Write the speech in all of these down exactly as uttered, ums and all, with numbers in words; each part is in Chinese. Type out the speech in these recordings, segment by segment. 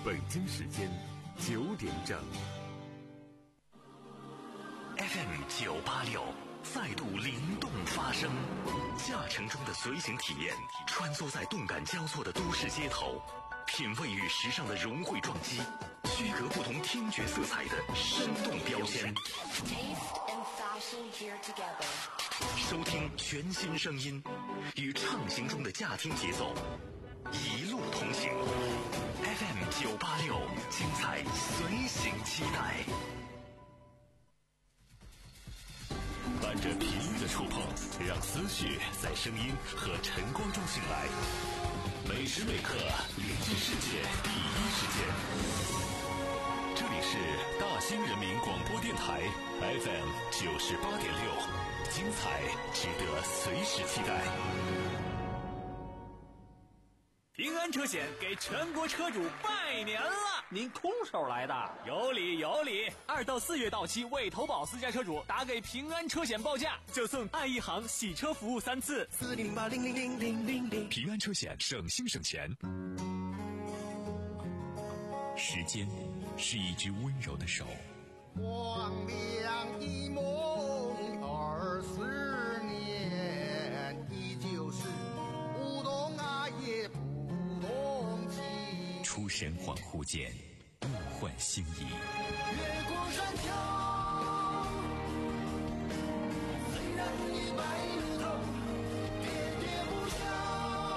北京时间九点整。 F M 九八六再度灵动发声，驾乘中的随行体验，穿梭在动感交错的都市街头，品味与时尚的融汇撞击，区隔不同听觉色彩的生动标签。收听全新声音，与畅行中的驾听节奏，一路同行。F M 九八六，精彩随行期待。伴着频率的触碰，让思绪在声音和晨光中醒来。每时每刻连接世界第一时间。这里是大兴人民广播电台 F M 九十八点六，精彩值得随时期待。 平安车险给全国车主拜年了！ 您空手来的？ 有理有理！二到四月到期未投保私家车主，打给平安车险报价，就送爱一行洗车服务三次。 四零零八零零零零零零。 平安车险，省心省钱。时间是一只温柔的手， 黄粱一梦二十年，依旧是不懂爱也不懂情。 出神恍惚间，物换星移。 越过山丘，虽然已白了头，喋喋不休，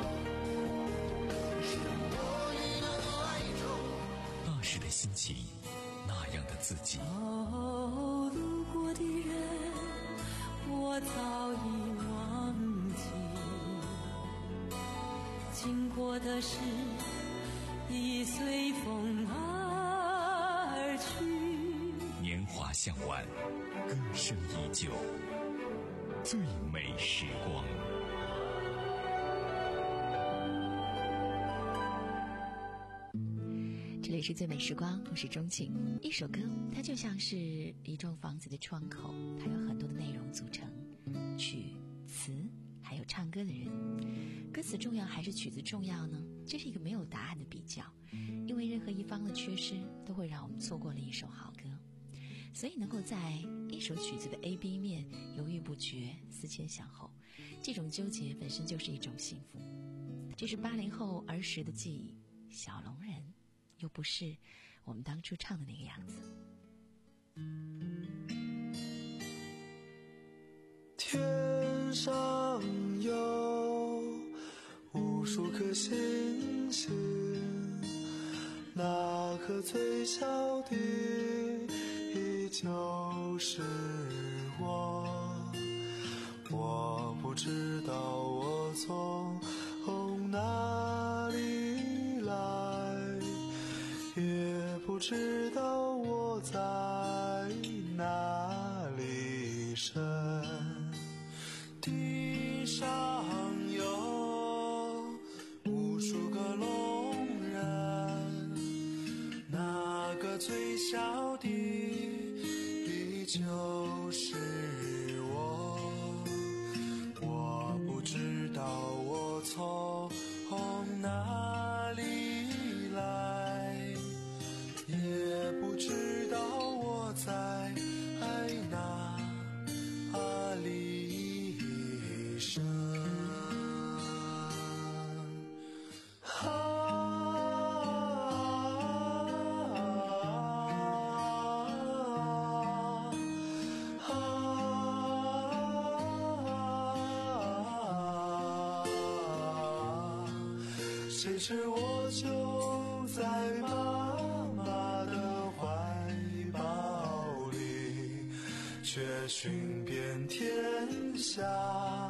是我与的哀愁。 那时的心情，那样的自己。 哦，路过的人，我早已忘记，经过的事已随风而去。 年华向晚，歌声依旧，最美时光。 这里是最美时光，我是钟情。一首歌，它就像是一幢房子的窗口，它有很多的内容组成，曲、词，还有唱歌的人。歌词重要还是曲子重要呢？这是一个没有答案的比较，因为任何一方的缺失都会让我们错过了一首好歌。所以能够在一首曲子的 A B 面犹豫不决，思前想后，这种纠结本身就是一种幸福。这是八零后儿时的记忆，小龙人又不是我们当初唱的那个样子。 天上有无数颗星星，那颗最小的依旧是我。我不知道我从哪里来，也不知道我在哪里生。地上有无数个龙人，那个最小的依旧是我。我不知道我从哪里来，也不知道我在哪里生。谁知我就在妈妈的怀抱里，却寻遍天下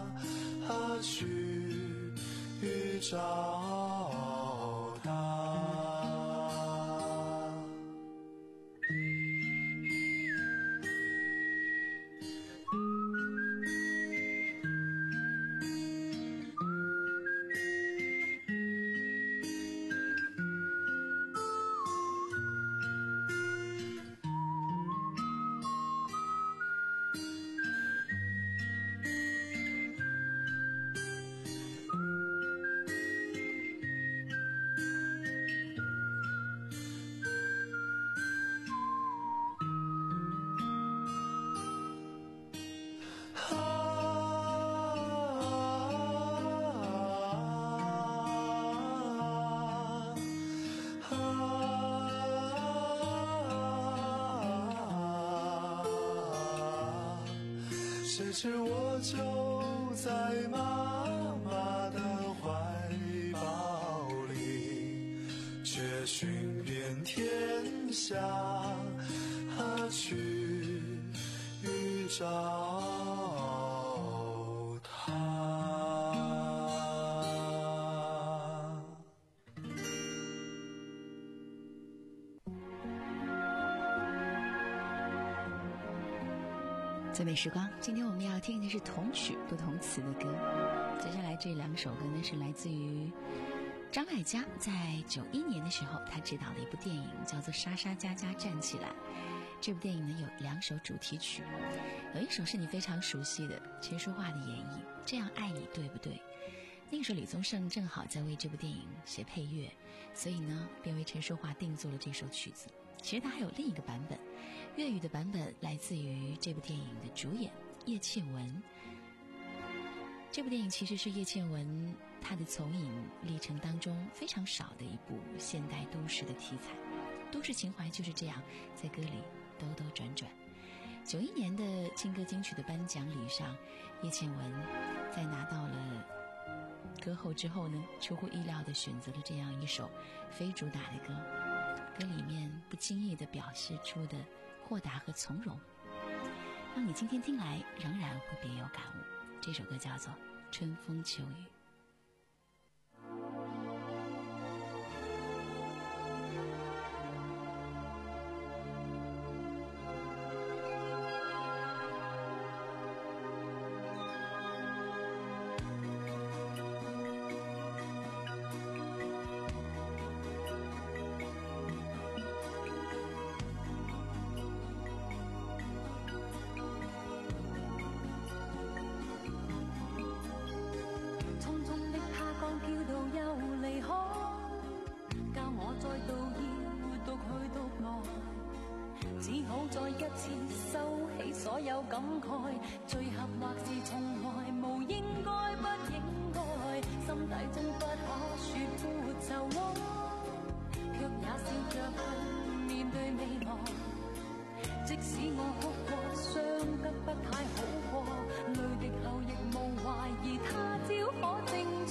去找她。 谁知我就在妈妈的怀抱里，却寻遍天下，何去欲找他。 最美时光，今天我们要听的是同曲不同词的歌。接下来这两首歌呢，是来自于张艾嘉在九一年的时候，他执导的一部电影，叫做《莎莎佳佳站起来》。这部电影呢有两首主题曲，有一首是你非常熟悉的陈淑桦的演绎，《这样爱你对不对》。那个时候李宗盛正好在为这部电影写配乐，所以呢便为陈淑桦定做了这首曲子。其实它还有另一个版本，粤语的版本来自于这部电影的主演叶倩文。这部电影其实是叶倩文她的从影历程当中非常少的一部现代都市的题材。都市情怀就是这样在歌里兜兜转转。九一年的金歌金曲的颁奖礼上，叶倩文在拿到了歌后之后呢，出乎意料地选择了这样一首非主打的歌。歌里面不经意地表示出的豁达和从容，让你今天听来仍然会别有感悟。这首歌叫做《春风秋雨》。 所有感慨，聚合或是從來無應該不應該，心底中不可說沒就愛，卻也笑着去面對未來。即使我哭過，傷得不太好過，淚滴後亦無懷疑他朝可精彩。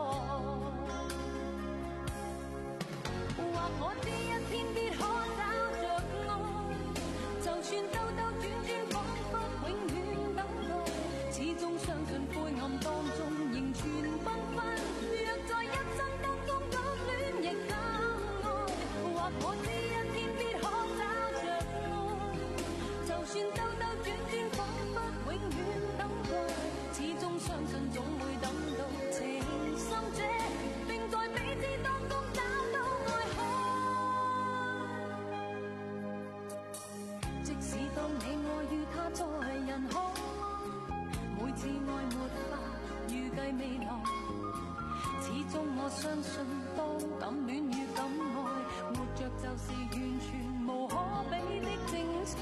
或我知一天必可找着愛，就算兜兜轉轉彷彿永遠等待，始終相信灰暗當中仍存繽紛，若在一生當中感戀亦更愛。或我知一天必可找着愛，就算兜兜轉轉彷彿永遠等待，始終相信總會等到情深者，並在彼此當中找到愛海。即使當你愛與他在人海，每次愛沒法預計未來，始終我相信當感戀與感愛，活着就是完全無可比的精彩。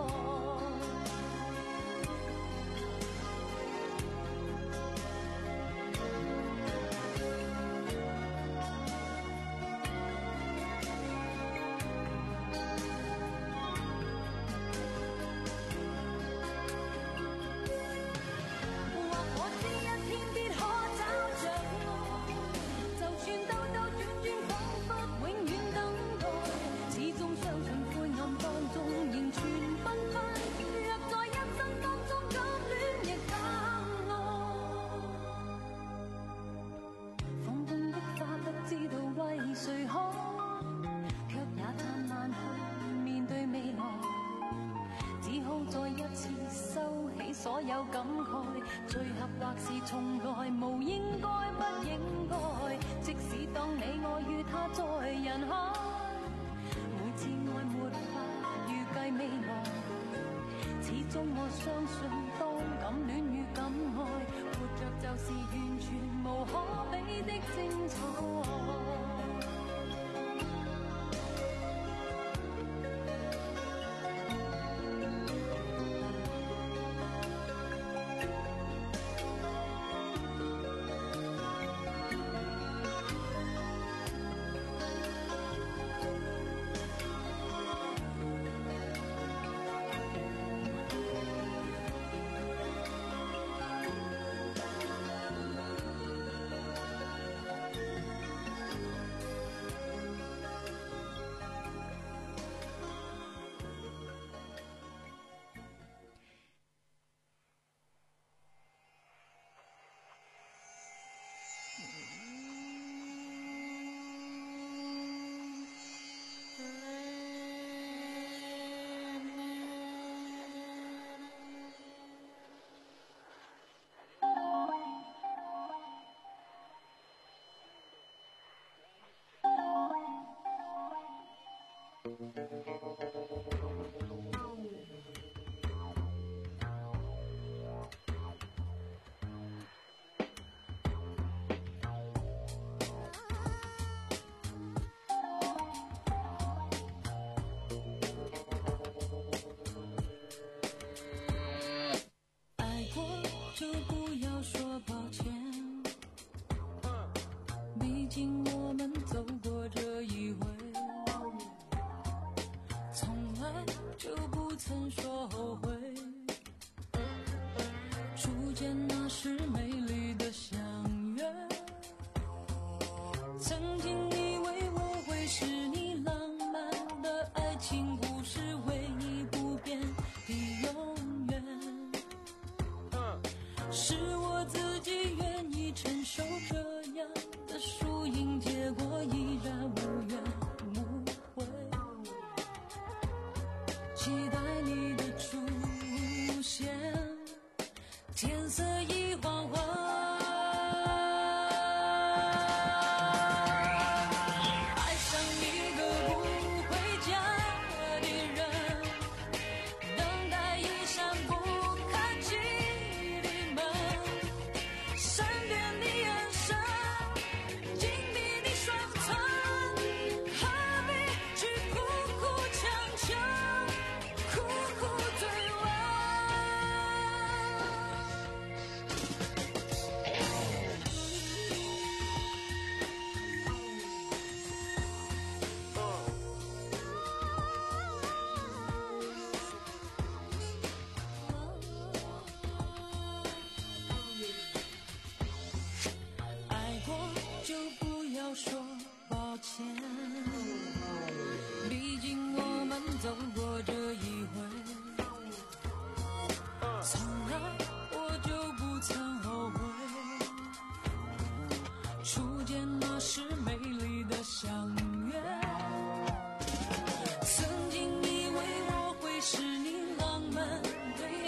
所有感慨，聚合或是從來無應該不應該，即使當你愛與他在人海，每次愛沒法預計未來，始終我相信當感戀與感愛，活着就是完全無可比的精彩。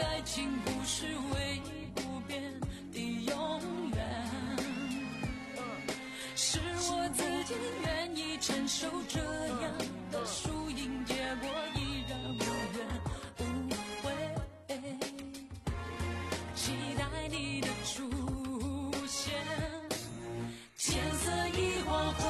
爱情不是唯一不变的永远，是我自己愿意承受这样的输赢，结果依然无怨无悔，期待你的出现，千色一黄昏，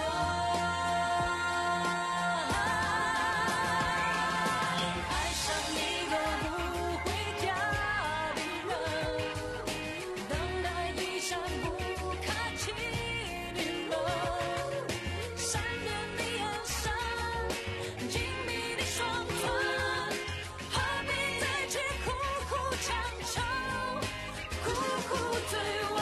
爱上一个不回家的人，等待一扇不开启的门，善良的眼神，紧密的双唇，何必再去苦苦强求，苦苦追问，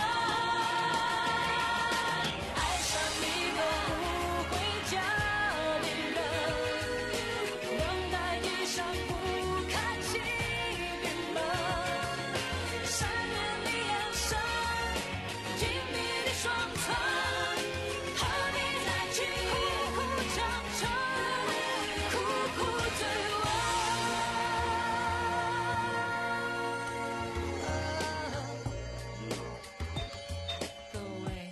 爱上一个不回家的人，等待一扇不开启的门，善良的眼神，紧密的双唇，何必再去苦苦强求，苦苦追问。各位。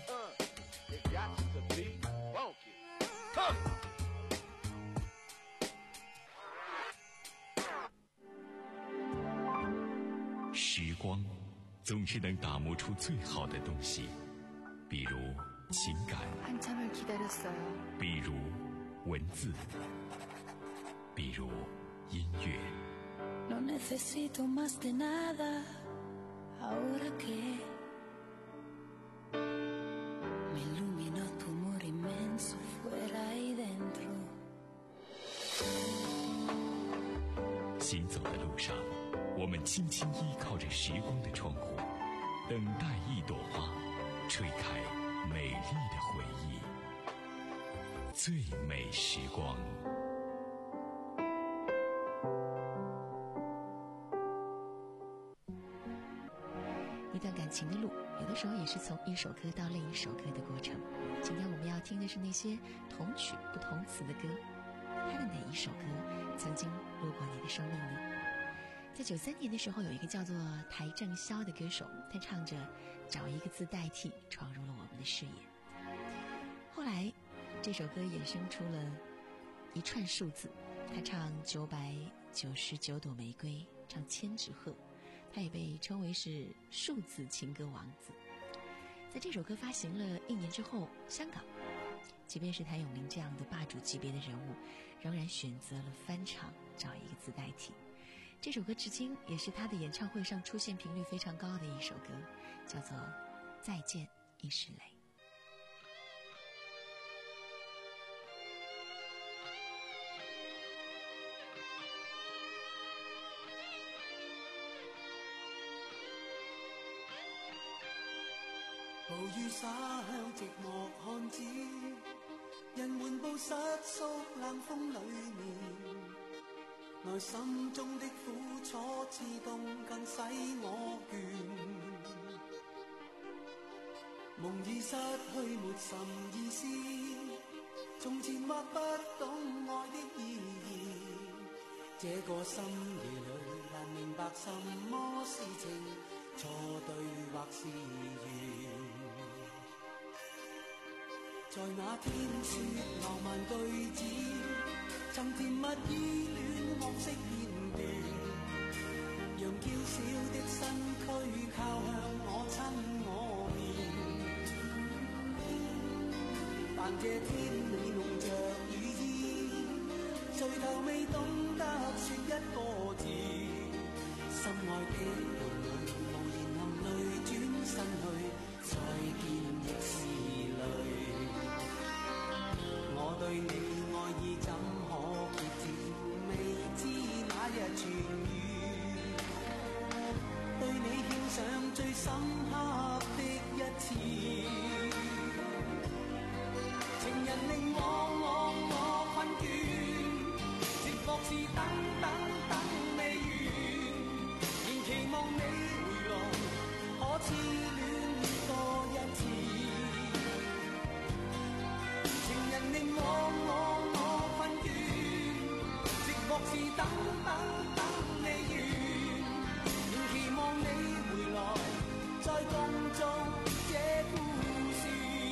时光总是能打磨出最好的东西，比如情感， 한참을 기다렸어요. 比如文字，比如音乐。 No necesito más de nada ahora que me iluminó tu amor inmenso fuera y dentro。 行走的路上，我们轻轻依靠着时光的窗户，等待一朵花吹开美丽的回忆。最美时光。 一段感情的路，有的时候也是从一首歌到另一首歌的过程。今天我们要听的是那些同曲不同词的歌，它的哪一首歌曾经路过你的生命呢？在九三年的时候，有一个叫做台正宵的歌手，他唱着找一个字代替，闯入了我们的视野。后来这首歌衍生出了一串数字，他唱九百九十九朵玫瑰，唱千纸鹤，他也被称为是数字情歌王子。在这首歌发行了一年之后，香港即便是谭咏麟这样的霸主级别的人物，仍然选择了翻唱找一个字代替。这首歌至今也是他的演唱会上出现频率非常高的一首歌，叫做《再见亦是泪》。 暴雨灑向寂寞漢子，人緩步失縮冷風裏面，內心中的苦楚刺痛更使我倦，夢已失去沒甚意思，從前或不懂愛的意義，這個深夜裏難明白什麼是情，錯對或是緣，在那天說浪漫句子，曾甜蜜依戀學識片段，讓嬌小的身軀靠向我親我面，但這天你弄着雨衣，垂頭未懂得說一個字，心愛的伴侶無言含淚轉身去，再見亦是淚。我對你愛意怎可決絕，未知那日痊愈，對你獻上最深刻的一次，情人令往往我困倦，寂寞是等等等未完，仍期望你回來，可痴戀多一次，情人令往往我困倦，寂寞是等等等未完，仍期共做這故事。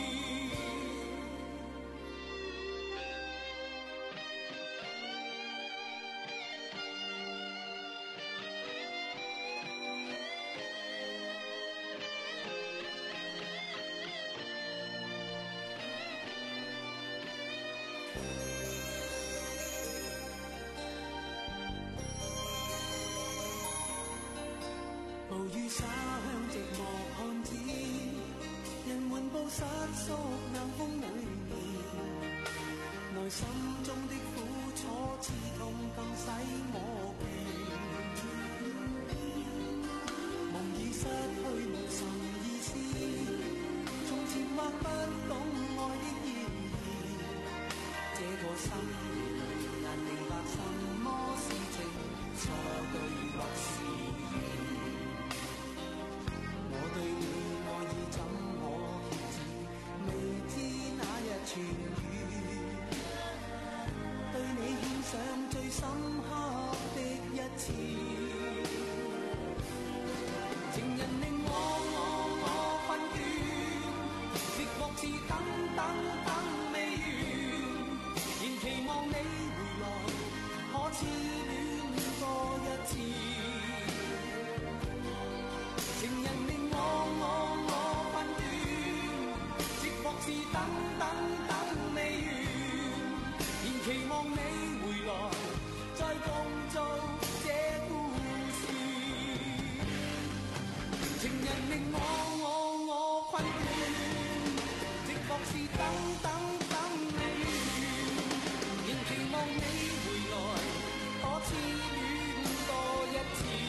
暴雨灑向寂寞漢子，人緩步失縮冷風裏面，內心中的苦楚刺痛更使我倦。夢已失去無甚意思，從前或不懂愛的意義，這個心裏難明白什麼是情，錯對或是對你愛意怎可遏止，未知那日痊愈，對你獻上最深刻的一次。情人令我我我困倦，寂寞是等等等未完，仍期望你回來，可痴戀多一次。情人令我我我困倦，寂寞是等等等未完，仍期望你回來，再共做這故事。情人令我我我困倦，寂寞是等等等未完，仍期望你回來，可痴戀多一次。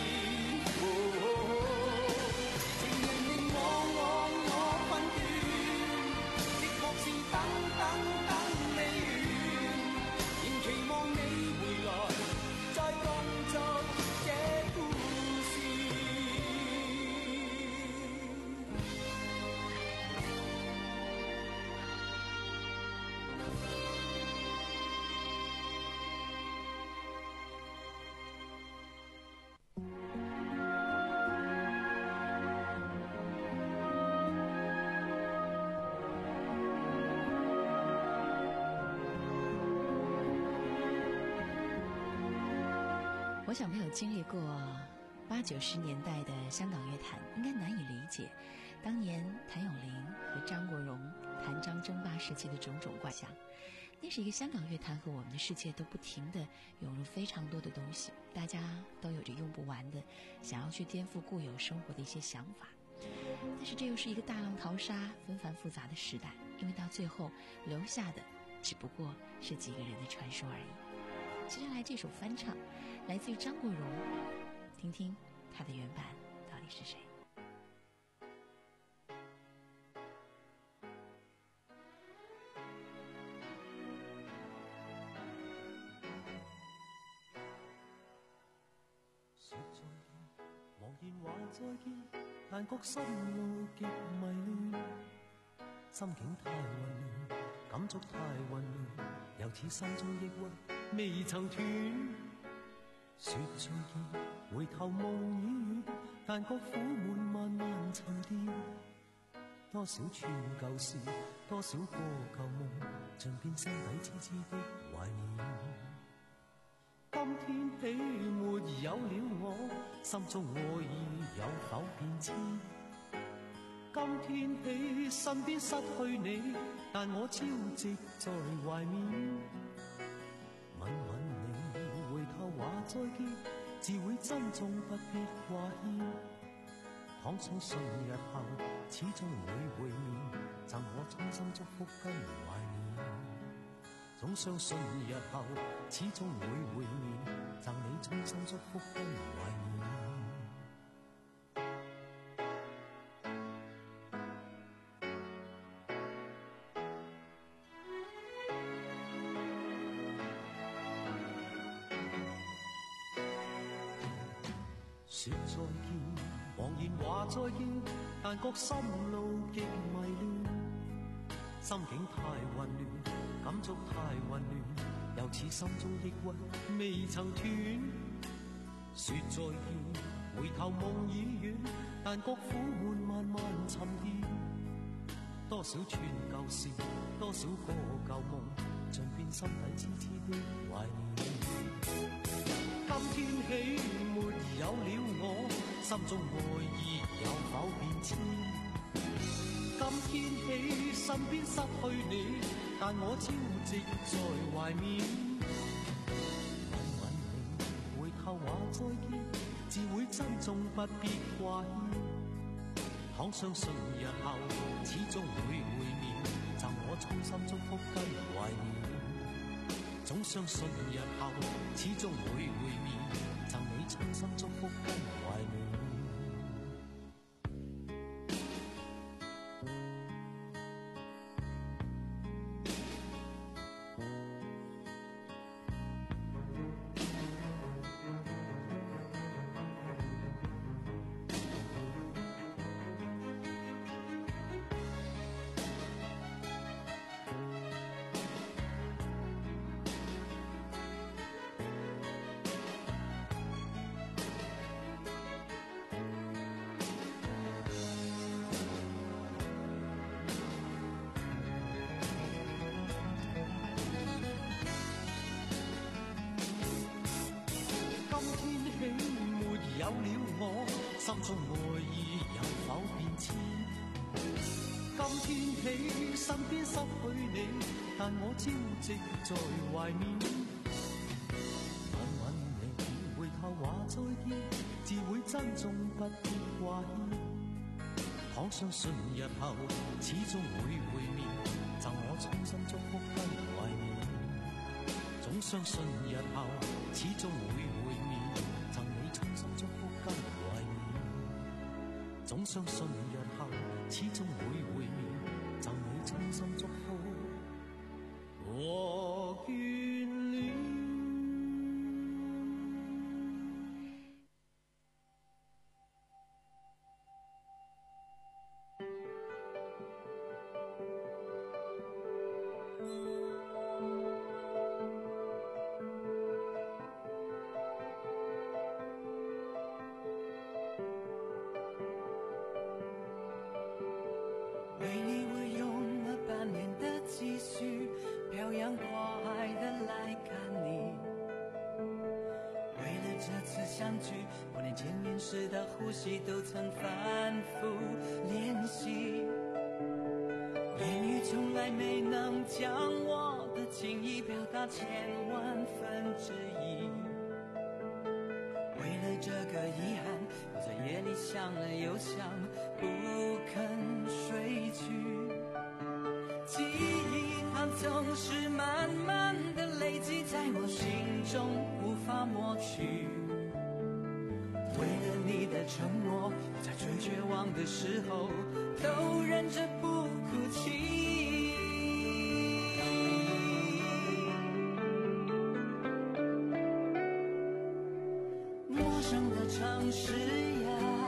等等等未完，仍期望你回來，再共做這故事。 我想没有经历过八九十年代的香港乐坛，应该难以理解当年谭咏麟和张国荣谭张争霸时期的种种怪象。那是一个香港乐坛和我们的世界都不停地涌入非常多的东西，大家都有着用不完的想要去颠覆固有生活的一些想法。但是这又是一个大浪淘沙、纷繁复杂的时代，因为到最后留下的只不过是几个人的传说而已。接下来这首翻唱来自于张国荣，听听他的原版到底是谁。 說再見，茫然話再見，但覺心路極迷亂，心境太混亂，感觸太混亂，又似心中抑鬱未曾斷。說再見，回頭夢已遠，但覺苦悶慢慢沉澱。多少串舊事，多少個舊夢，像變心底痴痴的懷念。今天起沒有了我，心中愛意有否變遷？今天起身邊失去你，但我朝夕在懷緬。吻吻你，回頭話再見，自會珍重不必掛牽。倘相信日後始終會會面，贈我衷心祝福跟懷念。總相信日後始終會會面，贈你衷心祝福跟懷念。說再見，茫然話再見，但覺心路極迷亂，心境太混亂，感觸太混亂，又似心中抑鬱未曾斷。說再見， 回頭夢已遠，但覺苦悶慢慢沉澱。多少串舊事，多少個舊夢，盡變心底痴痴的懷念。今天起沒有了我，心中愛意有否變遷？今天起身邊失去你，但我朝夕在懷緬。吻吻你，回頭話再見，自會珍重不必掛牽。倘相信日後始終會會面，贈我衷心祝福跟懷念。總相信日後始終會會面，贈你衷心祝福跟懷念。有了我，心中愛意有否變遷？今天起身邊失去你，但我朝夕在懷緬。吻吻你，回頭話再見，自會珍重不必掛牽。倘相信日後始終會會面，贈我衷心祝福跟懷念。總相信日後始終會會面，贈你衷心祝福跟懷念。總相信日後始終會會面，贈你衷心祝福和眷戀。 为你我用了半年的积蓄，漂洋过海的来看你。为了这次相聚，我连见面时的呼吸都曾反复练习。言语从来没能将我的情意表达千万分之一。为了这个遗憾，我在夜里想了又想，不肯睡去。记忆它总是慢慢的累积在我心中，无法抹去。为了你的承诺，在最绝望的时候都忍着不哭泣。陌生的城市呀，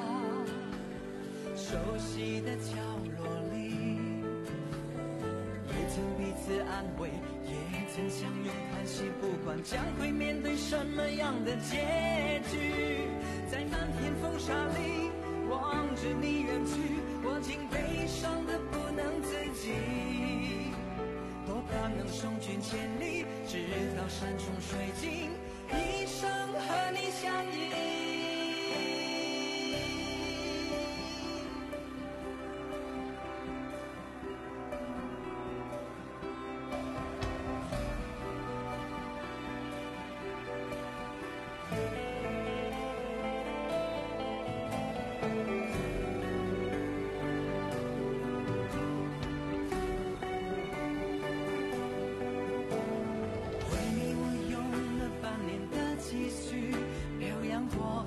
熟悉的角落里，也曾彼此安慰，也曾相拥叹息，不管将会面对什么样的结局。在漫天风沙里望着你远去，我竟悲伤的不能自己。多盼能送君千里，直到山穷水尽，一生和你相依。为你我用了半年的积蓄，漂洋过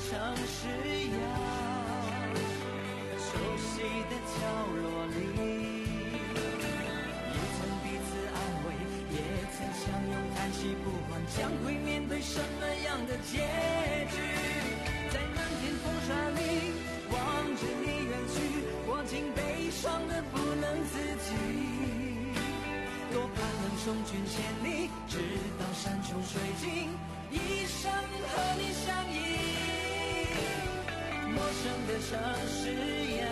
城市样，熟悉的角落里，也曾彼此安慰，也曾相拥叹息，不管将会面对什么样的结局。在漫天风沙里望着你远去，我竟悲伤的不能自己，多盼能送君千里，直到山穷水尽，一生和你相依。陌生的城市呀，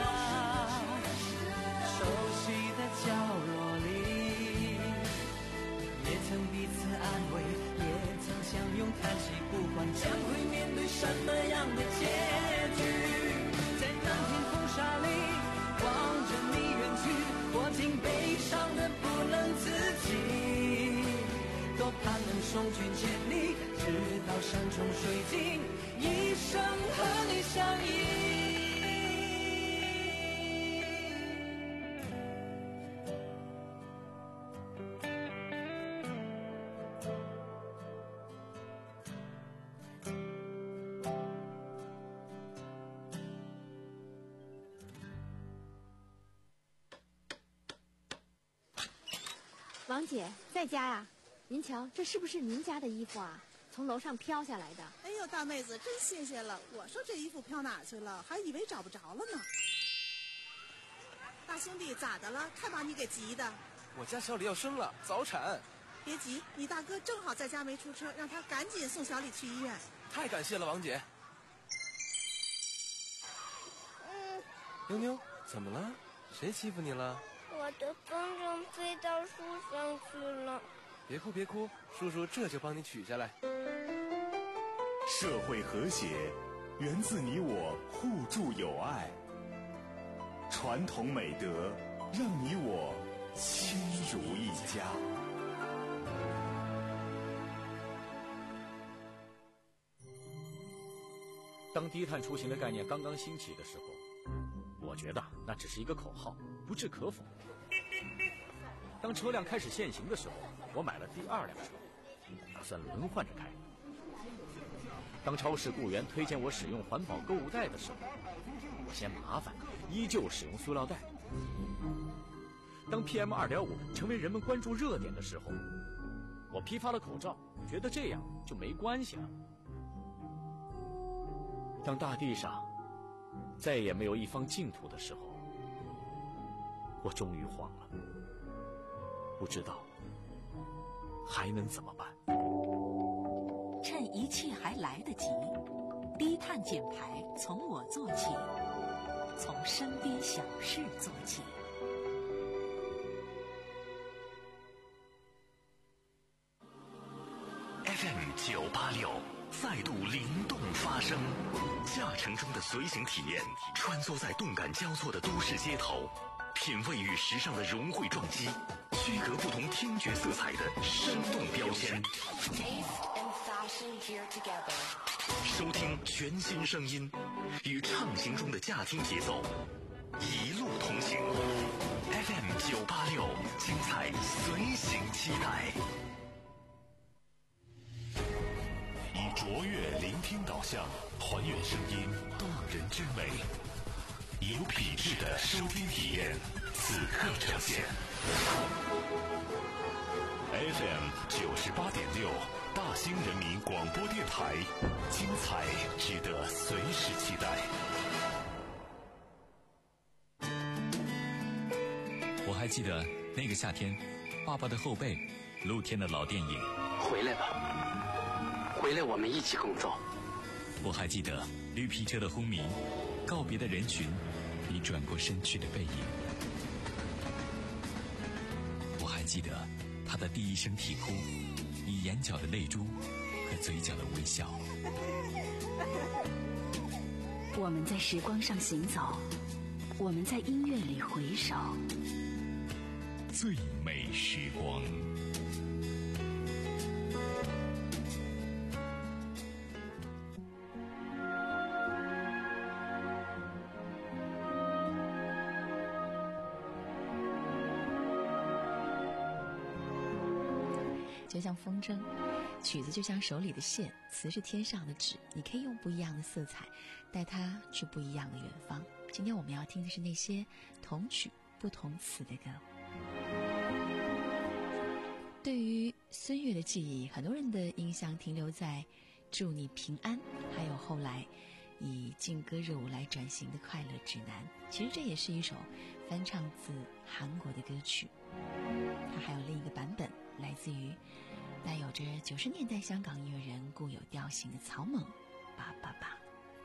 熟悉的角落里，也曾彼此安慰，也曾相拥叹息，不管将会面对什么样的结局。在漫天风沙里望着你远去，我竟悲伤的不能自己，多盼能送君千里，直到山穷水尽，一生和你相依。 王姐在家呀？您瞧，这是不是您家的衣服啊？从楼上飘下来的。 哎呦，大妹子真新鲜了！我说这衣服飘哪去了，还以为找不着了呢。大兄弟，咋的了？看把你给急的。 我家小李要生了，早产。 别急，你大哥正好在家没出车，让他赶紧送小李去医院。 太感谢了，王姐。 嗯。 妞妞，怎么了？谁欺负你了？ 我的风筝飞到树上去了。 别哭别哭，叔叔这就帮你取下来。 社会和谐源自你我互助友爱，传统美德让你我亲如一家。 当低碳出行的概念刚刚兴起的时候，我觉得那只是一个口号，不置可否。当车辆开始限行的时候，我买了第二辆车，打算轮换着开。当超市雇员推荐我使用环保购物袋的时候，我嫌麻烦，依旧使用塑料袋。当 P M 二点五 成为人们关注热点的时候，我批发了口罩，觉得这样就没关系了。当大地上再也没有一方净土的时候，我终于慌了，不知道还能怎么办。 趁一切还来得及，低碳减排从我做起，从身边小事做起。 F M 九八六再度灵动发声，驾乘中的随行体验，穿梭在动感交错的都市街头，品味与时尚的融汇撞击，区隔不同听觉色彩的生动标签。收听全新声音，与畅行中的驾听节奏，一路同行。F M 九八六，精彩随行期待。以卓越聆听导向，还原声音动人之美，有品质的收听体验，此刻呈现。F M 九十八点六，大兴人民广播电台，精彩值得随时期待。 我还记得那个夏天，爸爸的后背，露天的老电影。 回来吧，回来，我们一起工作。 我还记得绿皮车的轰鸣，告别的人群，你转过身去的背影。我还记得他的第一声啼哭，你眼角的泪珠和嘴角的微笑。 我们在时光上行走，我们在音乐里回首， 最美时光。 就像风筝， 曲子就像手里的线，词是天上的纸，你可以用不一样的色彩带它去不一样的远方。今天我们要听的是那些同曲不同词的歌。对于孙悦的记忆，很多人的印象停留在祝你平安，还有后来以劲歌热舞来转型的快乐指南。其实这也是一首翻唱自韩国的歌曲，它还有另一个版本，来自于带有着九十年代香港音乐人固有调性的草蜢八八八。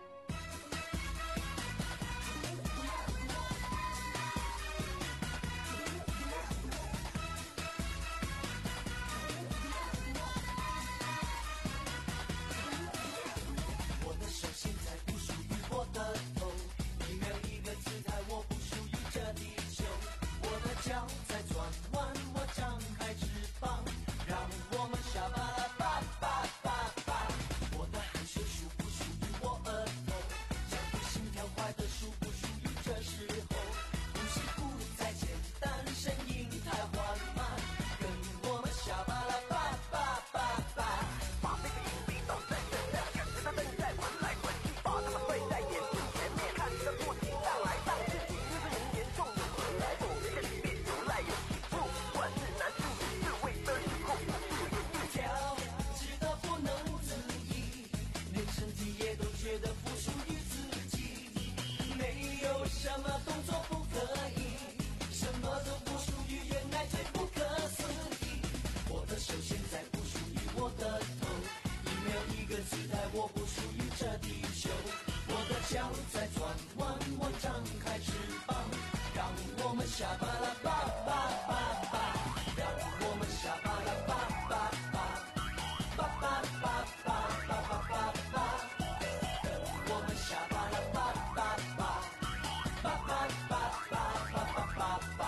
我的手现在不属于我的头，你没有一个姿态，我不属于这地球。我的脚在转弯，我张开翅膀，让我们下巴拉巴巴巴巴。我的汗水属不属于我额头，脚步心跳快的属不属于这时候。呼吸不再简单，声音太缓慢，跟我们下巴拉巴巴巴巴。把那个硬币倒在身上，感觉它正在滚来滚去，把它们对在眼睛前面，看着不停荡来荡去，越是人严重有何来否？这个里面有赖有起伏，不管是男是女，是为的时候，一条直到不能自已，连身体也都觉得不属于自己，没有什么动作不可以，什么都不属于，原来最不可思议。我的手现在不属于我的头，一秒一个姿态，我不属于这地球。我的脚在转弯，我张开翅膀，让我们下巴拉巴巴巴巴，让我们下巴拉巴巴巴，巴巴巴巴巴巴巴巴，让我们下巴拉巴巴巴，巴巴巴巴巴巴巴巴。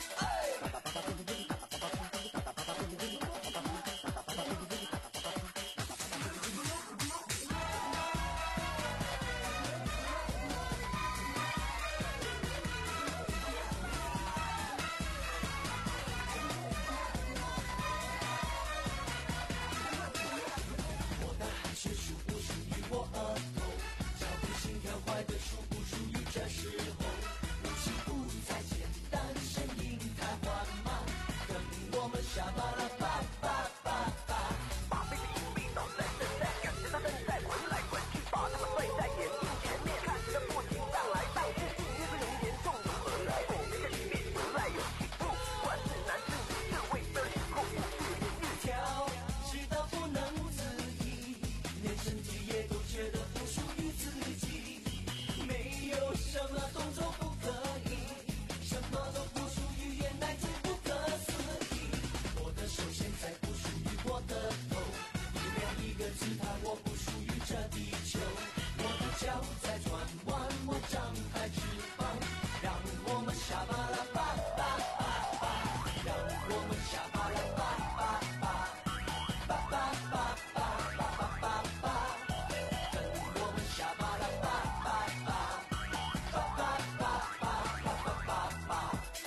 我的汗水属不属于我额头，脚步心跳快的属不属于这时候。呼吸不再简单，声音太缓慢，跟我们下巴拉巴巴巴巴。把那个硬币倒在身上，感觉它正在滚来滚去，把它们对在眼睛前面，看着不停荡来荡去，越是人严重有何来否？这个里面有赖有起伏，不管是男是女，是为的时候，一条直到不能自已，连身体也都觉得不属于自己，没有什么动作不可以，什么都不属于，原来最不可思议。我的手现在不属于我的头，一秒一个姿态，我不属于这地球。我的脚在转弯，我张开翅膀，让我们下巴拉巴巴巴巴，让我们下巴拉巴巴巴，巴巴巴巴巴巴巴巴，跟我们下巴拉巴巴巴，巴巴巴巴巴巴巴巴。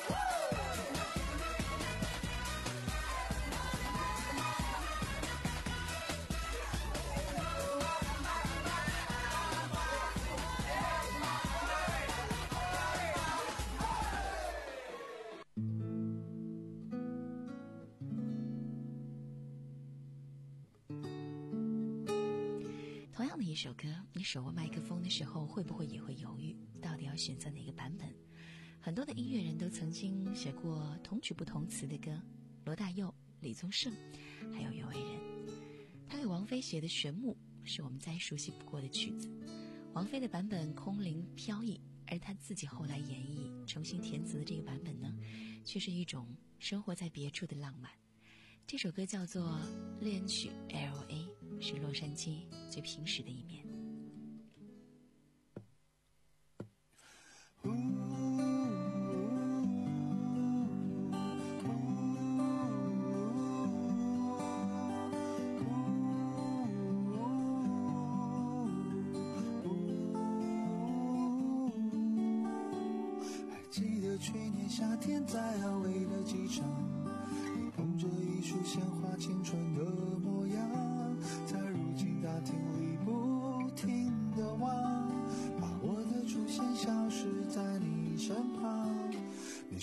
同样的一首歌，你手握麦克风的时候，会不会也会犹豫，到底要选择哪个版本？很多的音乐人都曾经写过同曲不同词的歌，罗大佑、李宗盛，还有袁惟仁。他给王菲写的《旋木》是我们再熟悉不过的曲子，王菲的版本空灵飘逸，而他自己后来演绎重新填词的这个版本呢，却是一种生活在别处的浪漫。这首歌叫做《恋曲 L A》，是洛杉矶最平实的一面。 还记得去年夏天在安慰的机场，捧着一束鲜花，青春的模样。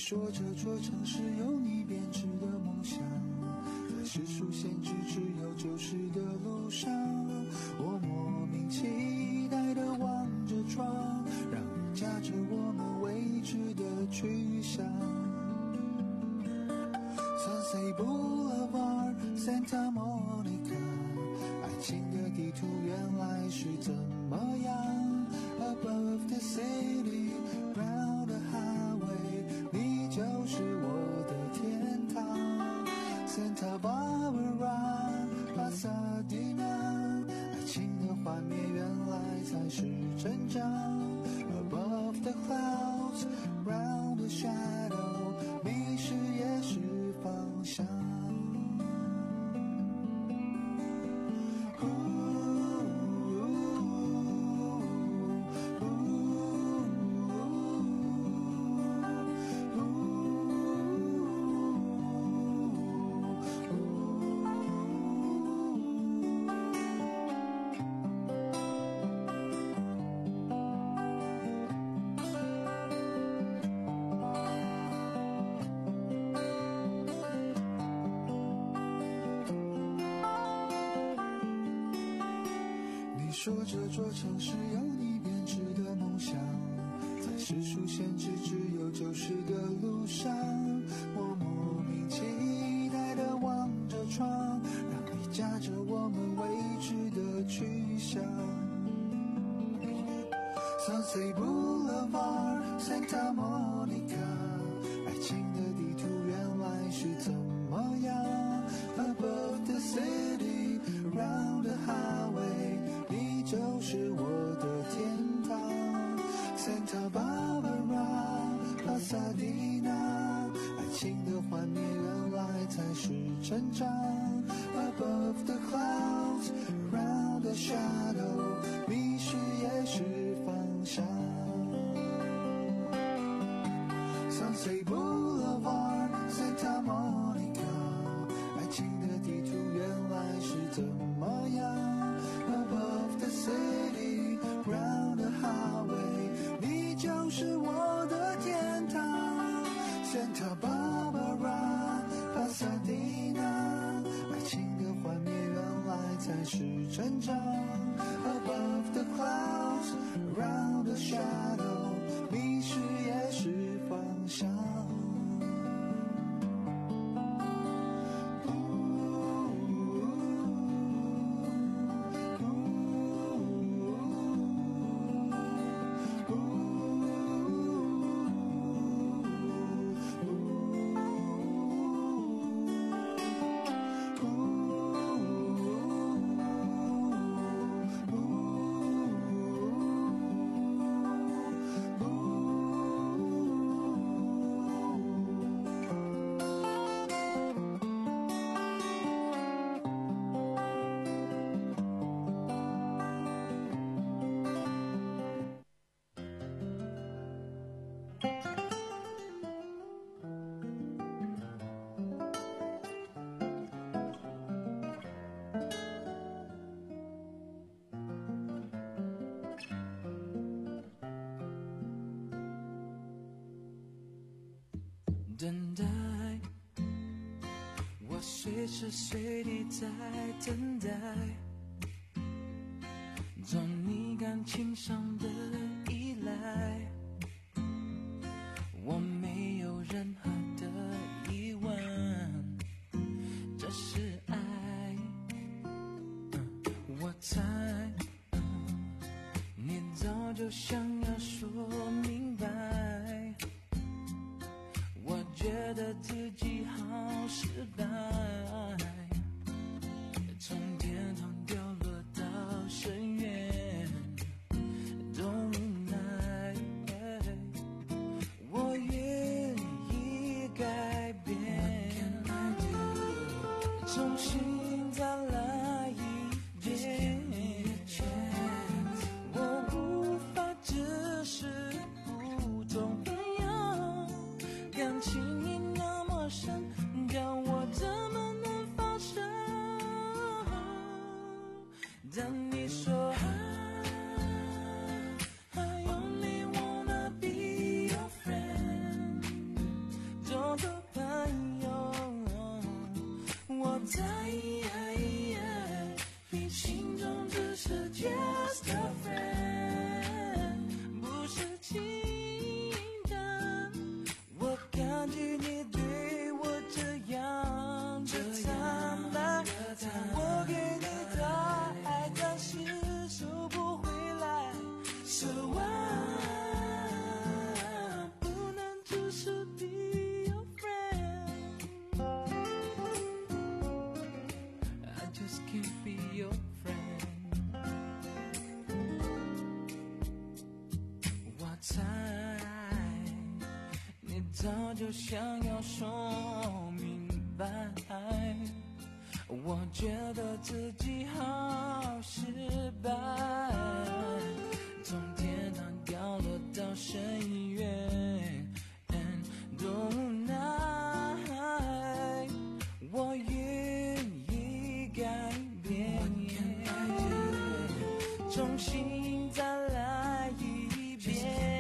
说这座城市有你编织的梦想，在世俗限制只有旧时的路上，我莫名期待地望着窗，让你驾着我们未知的去向。Sunset Boulevard Santa Monica， 爱情的地图原来是怎么样 Above the city round the highway， 你就是我的天堂。 Santa Barbara Pasadena， 爱情的画面原来才是成长。 Above the clouds round the shadow， 迷失也是方向。说这座城市有你编织的梦想，在世俗限制只有旧时的路上，我莫名期待地望着窗，让你驾着我们未知的去向。 Sunset Boulevard Santa Monica， 爱情的地图原来是怎么样 Above the city round the highway，就是我的天堂 Santa Barbara Pasadena， 爱情的画面原来才是成长 Above the clouds around the shadow， 迷失也是方向。 Sunset Boulevard Santa Monica， 爱情的地图原来是怎么样Above the city round the highway， 你就是我的天堂 Santa Barbara Pasadena， 爱情的画面原来才是成长 Above the clouds around the shadow， 迷失也是方向。 等待，我随时随地在等待，做你感情上的依赖。我没有任何的疑问，这是爱。嗯、我猜、嗯，你早就想要说明白。我觉得自己好失败，从天堂掉落到深渊都无奈。我愿意改变，重新再来一遍。我无法只是不懂得感情已那么深，叫我怎么能放手？当你说 I only wanna be your friend， 你心中只是 just a friend， 不是情人。我感激你对我这样的坦白，我给你的爱暂时收不回来。So why不能只是 be your friend？I just can't be your friend。 我猜你早就想要说明白，我觉得自己好失败，从天堂掉落到深渊，多无奈。我愿意改变，重新再来一遍。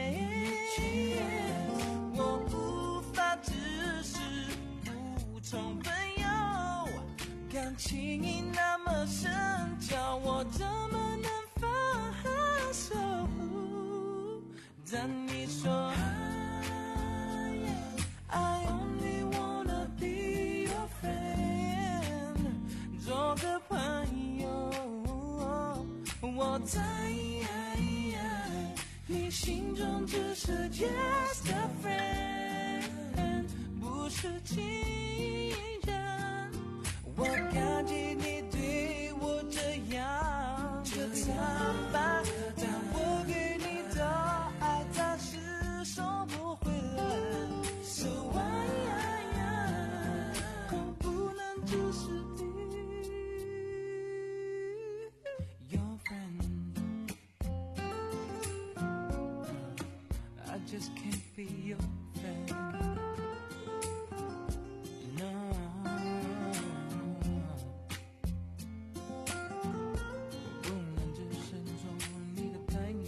我无法只是普通朋友，感情那么深，叫我怎么能放手？但你说I only wanna be your friend， 做个朋友。我在你心中只是 just a friend， 不是情人。我感激你对我这样的坦白，但我给你的爱暂时收不回来。So why 我不能只是 be your friend？I just can't be your friend. No， 不能只是做你的朋友，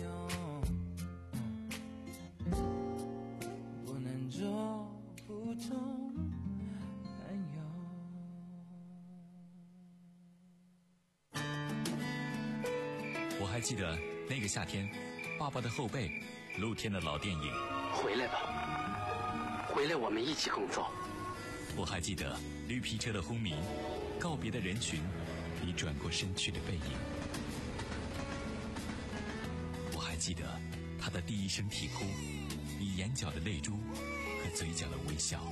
不能做普通朋友。 我还记得那个夏天，爸爸的后背，露天的老电影。 回来吧，回来我们一起工作。 我还记得绿皮车的轰鸣，告别的人群，你转过身去的背影。我还记得他的第一声啼哭，你眼角的泪珠和嘴角的微笑。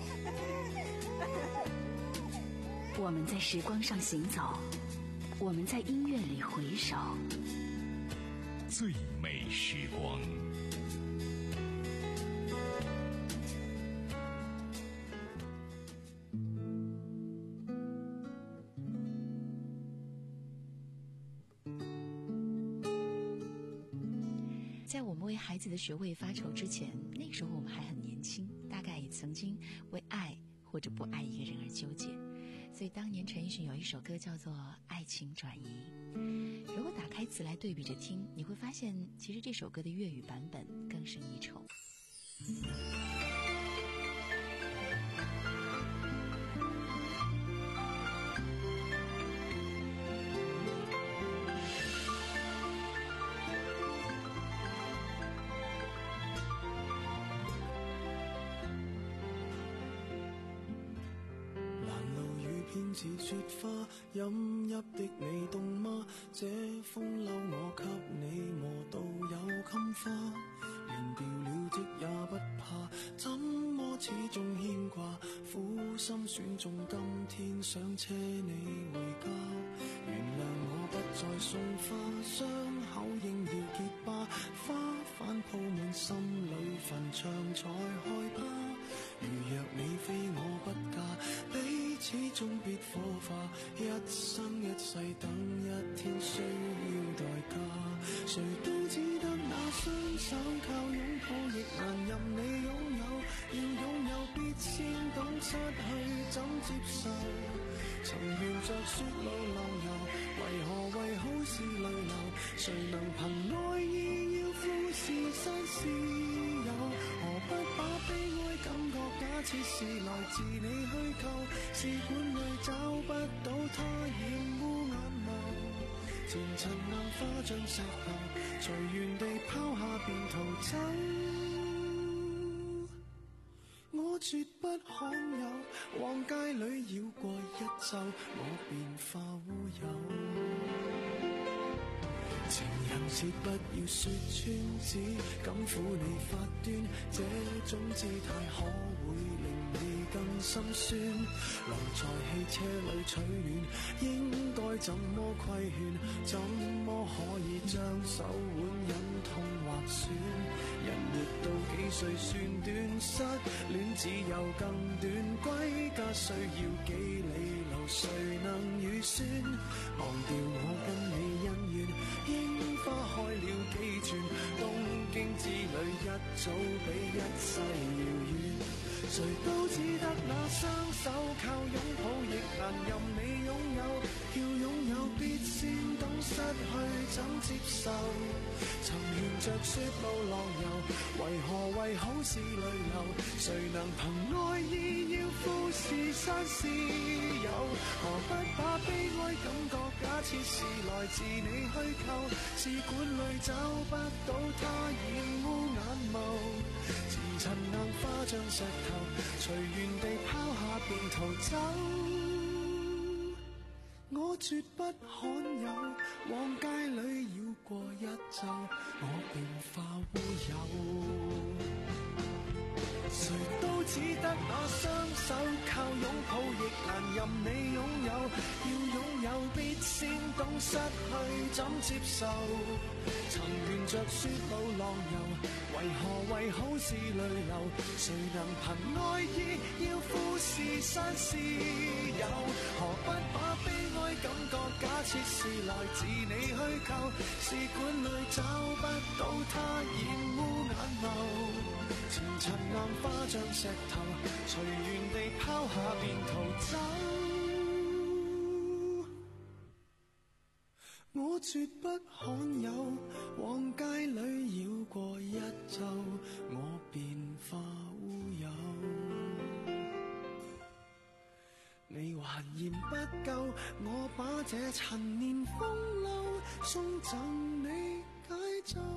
我们在时光上行走，我们在音乐里回首， 最美时光。 在我们为孩子的学位发愁之前，那个时候我们还很年轻，大概也曾经为爱或者不爱一个人而纠结。所以当年陈奕迅有一首歌叫做《爱情转移》，如果打开词来对比着听，你会发现其实这首歌的粤语版本更胜一筹。 偏似雪花，飲泣的你凍嗎？這風褸我給你磨到有襟花，連掉了職也不怕，怎麼始終牽掛？苦心選中今天想車你回家，原諒我不再送花，傷口應要結疤，花瓣鋪滿心裏墳場才害怕。如若你非我不嫁，彼此終別火化，一生一世等一天需要代價。誰都只得那雙手，靠擁抱亦難任你擁有，要擁有必先懂失去怎接受。曾沿着雪路浪遊，為何為好事淚流？誰能憑愛意要富士山私有？何不把悲哀感覺假設是來自你虛構，試管裏找不到它染污眼眸，前塵硬化像石頭，隨緣地拋下便逃走。我絕不罕有，往街裏繞過一晝，我便化烏有。情人節不要說穿，只敢撫你發端，這種姿態可會令你更心酸。留在汽車裏取暖，應該怎麼規勸？怎麼可以將手腕忍痛劃損？人活到幾歲算短？失戀只有更短，歸家需要幾里路，誰能預算？忘掉我跟你恩怨，櫻花開了幾轉，東京之旅一早比一世遙遠。誰都只得那雙手，靠擁抱亦難任你擁有，要擁有必先懂失去怎接受。曾沿着雪路浪遊，為何為好事淚流？誰能憑愛意要富士山私有？何不把悲哀感覺假設是來自你虛構？試管裏找不到它染污眼眸，前塵硬化像石頭，隨緣地拋下便逃走。我絕不罕有，往街裏繞過一晝，我便化烏有。誰都只得那雙手，靠擁抱亦難任你擁有，要擁有必先懂失去怎接受。曾沿着雪路浪遊，為何為好事淚流？誰能憑愛意要富士山私有？何不把悲哀感覺假設是來自你虛構？試管裏找不到它染污眼眸，前塵硬化像石頭，隨緣地拋下便逃走。我絕不罕有，往街裏繞過一晝，我便化烏有。你還嫌不夠，我把這陳年風流送贈你解咒。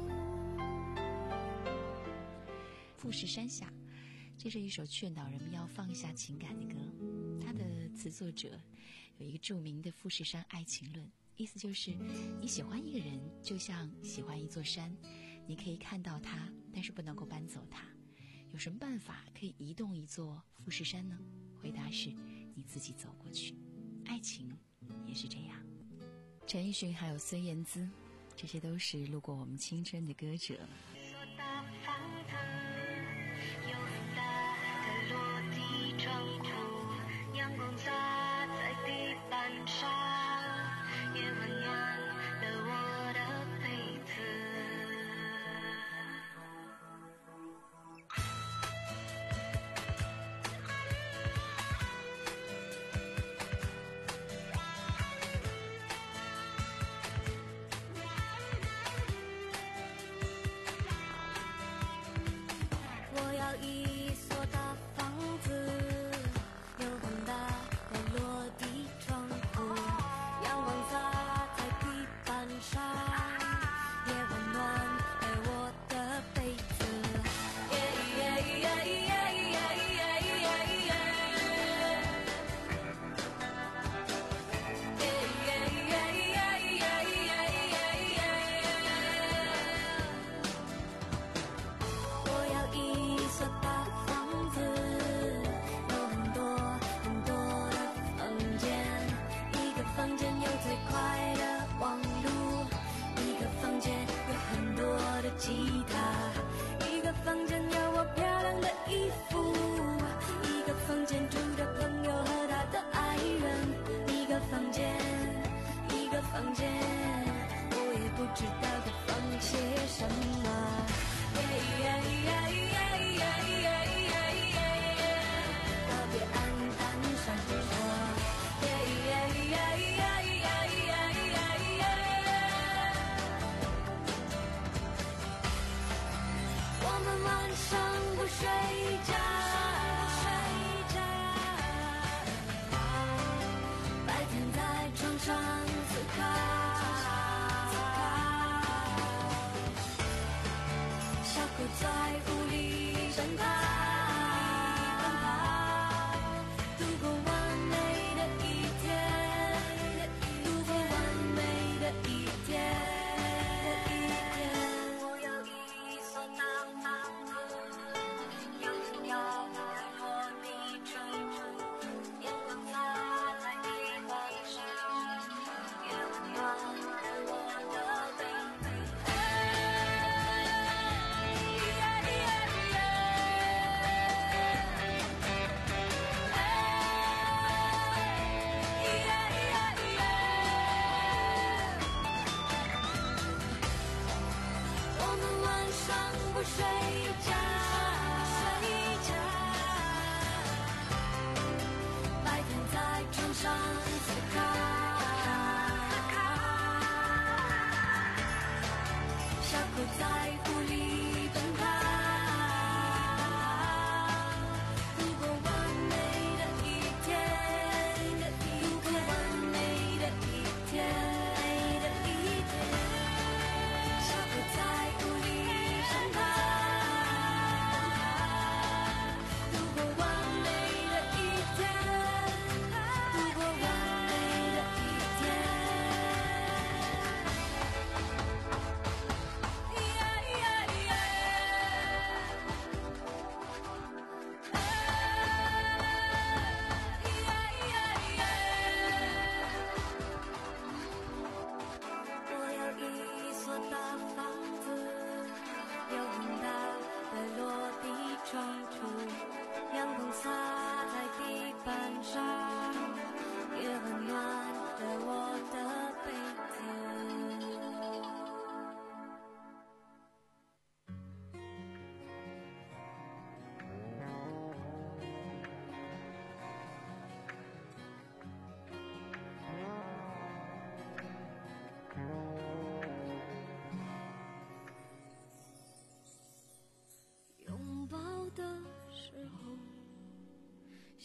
富士山下，这是一首劝导人们要放下情感的歌。它的词作者有一个著名的富士山爱情论，意思就是你喜欢一个人就像喜欢一座山，你可以看到它，但是不能够搬走它。有什么办法可以移动一座富士山呢？回答是你自己走过去。爱情也是这样。陈奕迅还有孙燕姿，这些都是路过我们青春的歌者。阳光洒在地板上，也温暖了我的被子。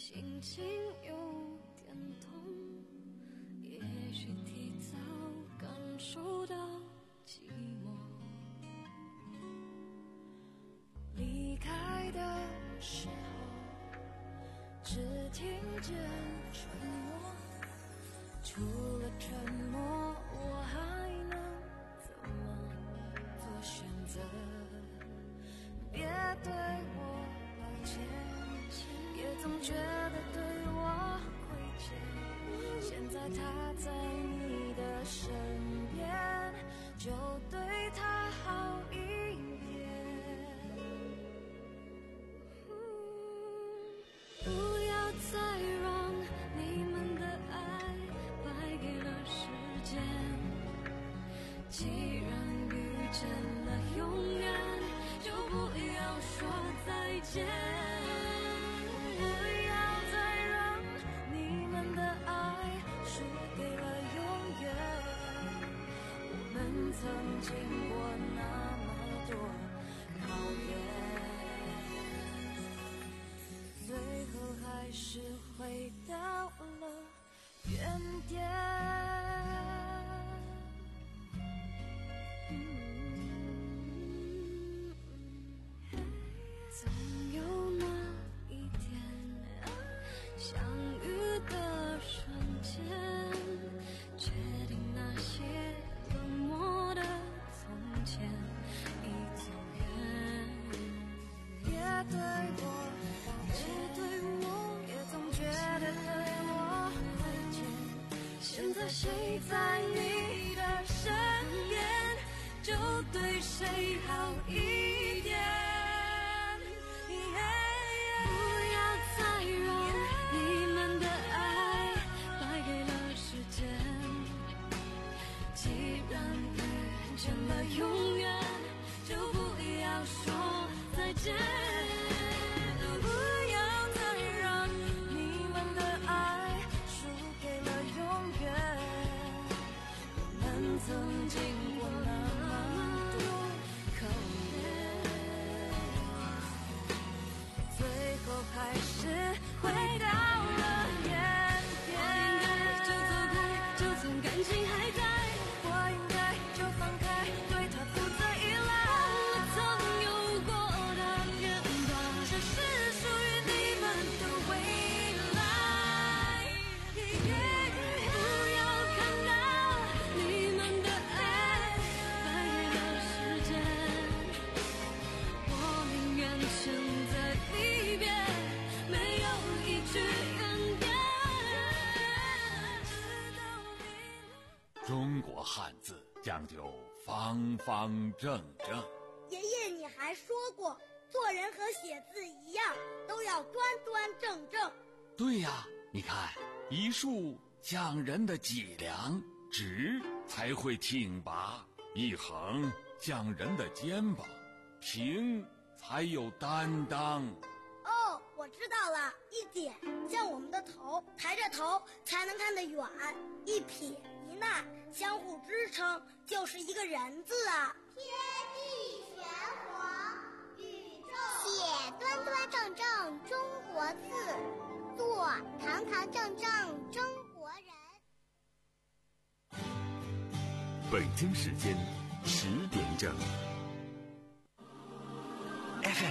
心情有点痛，也许提早感受到寂寞。离开的时候，只听见沉默，除了沉默，我还能怎么做选择？别对我抱歉，也总觉得对我亏欠。现在他在你的身边，就对他好一点。不要再让你们的爱败给了时间，既然遇见了永远，就不要说再见。不要再让你们的爱输给了永远，我们曾经过那么多考验，最后还是回到了原点。总有那一天，相遇的瞬间，决定那些冷漠的从前已走远。别对我别对我，也总觉得对我亏欠。现在谁在你的身边，就对谁好一点。永远就不要说再见，不要再让你们的爱输给了永远，我们曾经过那么多考验，最后还是回到了原点。就走开，就算感情还在，我应该就放开，对他不再依赖。我曾有过的片段，只是属于你们的未来。不要看到你们的爱败给了时间，我宁愿现在离别，没有一句怨言。 中国汉字讲究方方正正。 爷爷，你还说过，做人和写字一样，都要端端正正。 对呀，你看，一竖讲人的脊梁，直才会挺拔；一横讲人的肩膀，平才有担当。 哦，我知道了，一点像我们的头，抬着头才能看得远；一撇一捺相互支撑，就是一个人字啊。 天地玄黄，宇宙写端端正正中国字，做堂堂正正中国人。 北京时间十点整。